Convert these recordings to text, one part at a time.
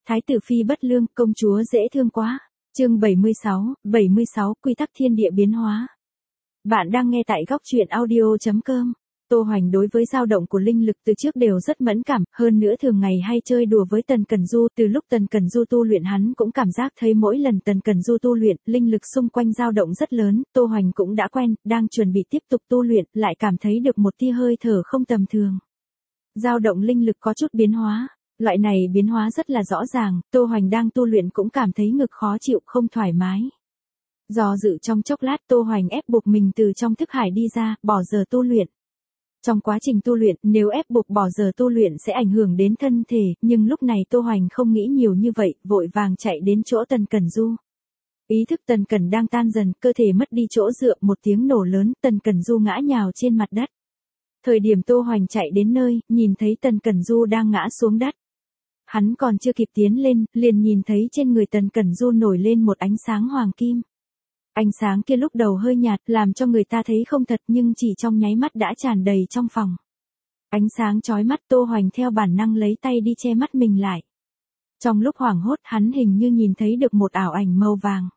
Thái tử phi bất lương, công chúa dễ thương quá. Chương 76, quy tắc thiên địa biến hóa. Bạn đang nghe tại góc truyện audio.com. Tô Hoành đối với dao động của linh lực từ trước đều rất mẫn cảm, hơn nữa thường ngày hay chơi đùa với Tần Cẩn Du, từ lúc Tần Cẩn Du tu luyện hắn cũng cảm giác thấy mỗi lần Tần Cẩn Du tu luyện, linh lực xung quanh dao động rất lớn, Tô Hoành cũng đã quen, đang chuẩn bị tiếp tục tu luyện, lại cảm thấy được một tia hơi thở không tầm thường. Dao động linh lực có chút biến hóa. Loại này biến hóa rất là rõ ràng, Tô Hoành đang tu luyện cũng cảm thấy ngực khó chịu không thoải mái. Do dự trong chốc lát Tô Hoành ép buộc mình từ trong thức hải đi ra, bỏ giờ tu luyện. Trong quá trình tu luyện, nếu ép buộc bỏ giờ tu luyện sẽ ảnh hưởng đến thân thể, nhưng lúc này Tô Hoành không nghĩ nhiều như vậy, vội vàng chạy đến chỗ Tần Cẩn Du. Ý thức Tần Cẩn đang tan dần, cơ thể mất đi chỗ dựa, một tiếng nổ lớn, Tần Cẩn Du ngã nhào trên mặt đất. Thời điểm Tô Hoành chạy đến nơi, nhìn thấy Tần Cẩn Du đang ngã xuống đất. Hắn còn chưa kịp tiến lên, liền nhìn thấy trên người Tần Cẩn Du nổi lên một ánh sáng hoàng kim. Ánh sáng kia lúc đầu hơi nhạt, làm cho người ta thấy không thật nhưng chỉ trong nháy mắt đã tràn đầy trong phòng. Ánh sáng chói mắt, Tô Hoành theo bản năng lấy tay đi che mắt mình lại. Trong lúc hoảng hốt hắn hình như nhìn thấy được một ảo ảnh màu vàng.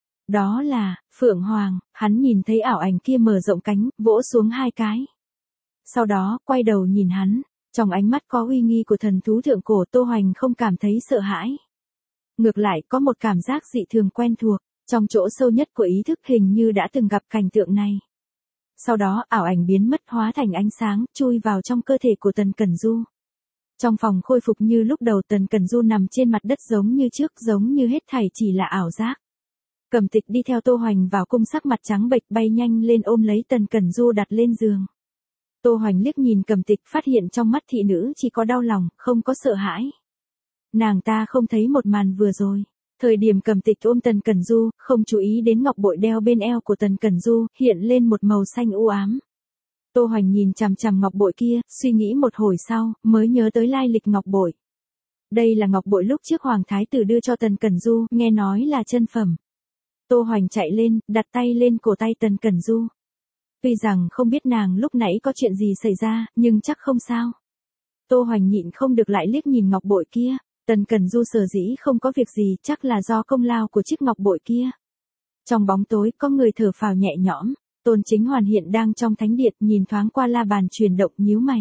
Đó là Phượng Hoàng, hắn nhìn thấy ảo ảnh kia mở rộng cánh, vỗ xuống 2 cái. Sau đó, quay đầu nhìn hắn. Trong ánh mắt có uy nghi của thần thú thượng cổ, Tô Hoành không cảm thấy sợ hãi. Ngược lại có một cảm giác dị thường quen thuộc, trong chỗ sâu nhất của ý thức hình như đã từng gặp cảnh tượng này. Sau đó ảo ảnh biến mất hóa thành ánh sáng, chui vào trong cơ thể của Tần Cẩn Du. Trong phòng khôi phục như lúc đầu, Tần Cẩn Du nằm trên mặt đất giống như trước, giống như hết thảy chỉ là ảo giác. Cẩm Tịch đi theo Tô Hoành vào cung, sắc mặt trắng bệch, bay nhanh lên ôm lấy Tần Cẩn Du đặt lên giường. Tô Hoành liếc nhìn Cẩm Tịch, phát hiện trong mắt thị nữ chỉ có đau lòng, không có sợ hãi. Nàng ta không thấy một màn vừa rồi. Thời điểm Cẩm Tịch ôm Tần Cẩn Du, không chú ý đến ngọc bội đeo bên eo của Tần Cẩn Du, hiện lên một màu xanh u ám. Tô Hoành nhìn chằm chằm ngọc bội kia, suy nghĩ một hồi sau, mới nhớ tới lai lịch ngọc bội. Đây là ngọc bội lúc trước Hoàng Thái Tử đưa cho Tần Cẩn Du, nghe nói là chân phẩm. Tô Hoành chạy lên, đặt tay lên cổ tay Tần Cẩn Du. Tuy rằng không biết nàng lúc nãy có chuyện gì xảy ra, nhưng chắc không sao. Tô Hoành nhịn không được lại liếc nhìn ngọc bội kia. Tần Cẩn Du sở dĩ không có việc gì, chắc là do công lao của chiếc ngọc bội kia. Trong bóng tối có người thở phào nhẹ nhõm. Tôn Chính Hoàn hiện đang trong thánh điện, nhìn thoáng qua la bàn chuyển động, nhíu mày.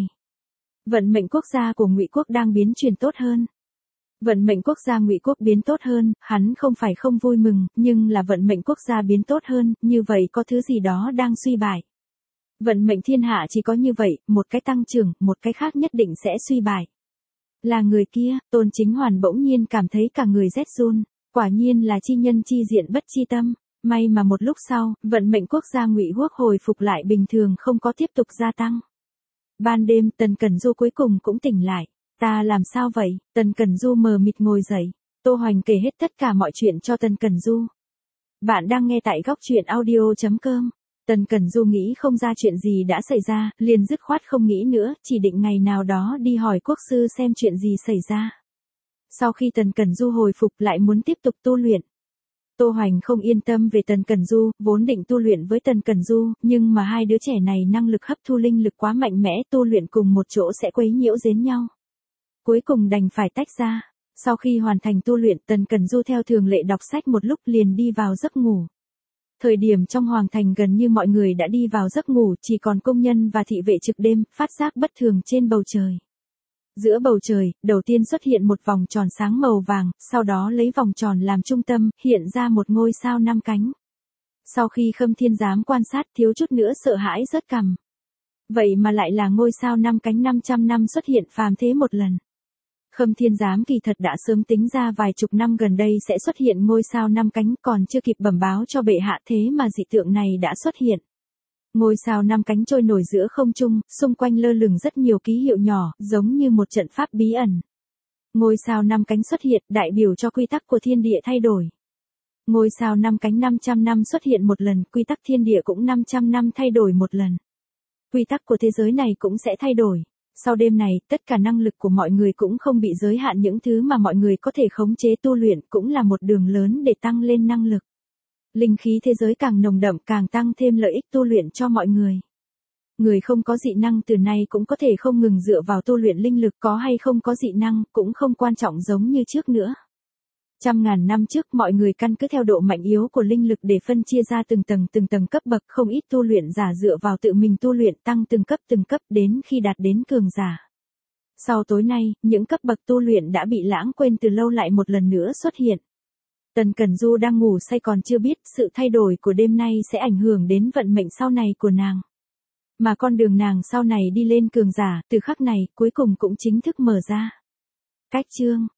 Vận mệnh quốc gia của Ngụy quốc đang biến chuyển tốt hơn. Vận mệnh quốc gia Ngụy quốc biến tốt hơn, hắn không phải không vui mừng, nhưng là vận mệnh quốc gia biến tốt hơn, như vậy có thứ gì đó đang suy bại. Vận mệnh thiên hạ chỉ có như vậy, một cái tăng trưởng, một cái khác nhất định sẽ suy bại. Là người kia, Tôn Chính Hoàn bỗng nhiên cảm thấy cả người rét run, quả nhiên là chi nhân chi diện bất chi tâm. May mà một lúc sau, vận mệnh quốc gia Ngụy quốc hồi phục lại bình thường, không có tiếp tục gia tăng. Ban đêm, Tần Cẩn Du cuối cùng cũng tỉnh lại. Ta làm sao vậy? Tần Cẩn Du mờ mịt ngồi dậy. Tô Hoành kể hết tất cả mọi chuyện cho Tần Cẩn Du. Bạn đang nghe tại góc truyện audio.com. Tần Cẩn Du nghĩ không ra chuyện gì đã xảy ra, liền dứt khoát không nghĩ nữa, chỉ định ngày nào đó đi hỏi quốc sư xem chuyện gì xảy ra. Sau khi Tần Cẩn Du hồi phục lại muốn tiếp tục tu luyện. Tô Hoành không yên tâm về Tần Cẩn Du, vốn định tu luyện với Tần Cẩn Du, nhưng mà hai đứa trẻ này năng lực hấp thu linh lực quá mạnh mẽ, tu luyện cùng một chỗ sẽ quấy nhiễu đến nhau. Cuối cùng đành phải tách ra. Sau khi hoàn thành tu luyện, Tần Cẩn Du theo thường lệ đọc sách một lúc liền đi vào giấc ngủ. Thời điểm trong hoàng thành gần như mọi người đã đi vào giấc ngủ, chỉ còn công nhân và thị vệ trực đêm, phát giác bất thường trên bầu trời. Giữa bầu trời, đầu tiên xuất hiện một vòng tròn sáng màu vàng, sau đó lấy vòng tròn làm trung tâm, hiện ra một ngôi sao 5 cánh. Sau khi Khâm Thiên Giám quan sát, thiếu chút nữa sợ hãi rớt cằm. Vậy mà lại là ngôi sao 5 cánh 500 năm xuất hiện phàm thế một lần. Khâm Thiên Giám kỳ thật đã sớm tính ra vài chục năm gần đây sẽ xuất hiện ngôi sao 5 cánh, còn chưa kịp bẩm báo cho bệ hạ, thế mà dị tượng này đã xuất hiện. Ngôi sao 5 cánh trôi nổi giữa không trung, xung quanh lơ lửng rất nhiều ký hiệu nhỏ, giống như một trận pháp bí ẩn. Ngôi sao 5 cánh xuất hiện, đại biểu cho quy tắc của thiên địa thay đổi. Ngôi sao 5 cánh 500 năm xuất hiện một lần, quy tắc thiên địa cũng 500 năm thay đổi một lần. Quy tắc của thế giới này cũng sẽ thay đổi. Sau đêm này, tất cả năng lực của mọi người cũng không bị giới hạn, những thứ mà mọi người có thể khống chế tu luyện cũng là một đường lớn để tăng lên năng lực. Linh khí thế giới càng nồng đậm càng tăng thêm lợi ích tu luyện cho mọi người. Người không có dị năng từ nay cũng có thể không ngừng dựa vào tu luyện linh lực, có hay không có dị năng cũng không quan trọng giống như trước nữa. Trăm ngàn năm trước mọi người căn cứ theo độ mạnh yếu của linh lực để phân chia ra từng tầng cấp bậc, không ít tu luyện giả dựa vào tự mình tu luyện tăng từng cấp đến khi đạt đến cường giả. Sau tối nay, những cấp bậc tu luyện đã bị lãng quên từ lâu lại một lần nữa xuất hiện. Tần Cẩn Du đang ngủ say còn chưa biết sự thay đổi của đêm nay sẽ ảnh hưởng đến vận mệnh sau này của nàng. Mà con đường nàng sau này đi lên cường giả, từ khắc này, cuối cùng cũng chính thức mở ra. Cách chương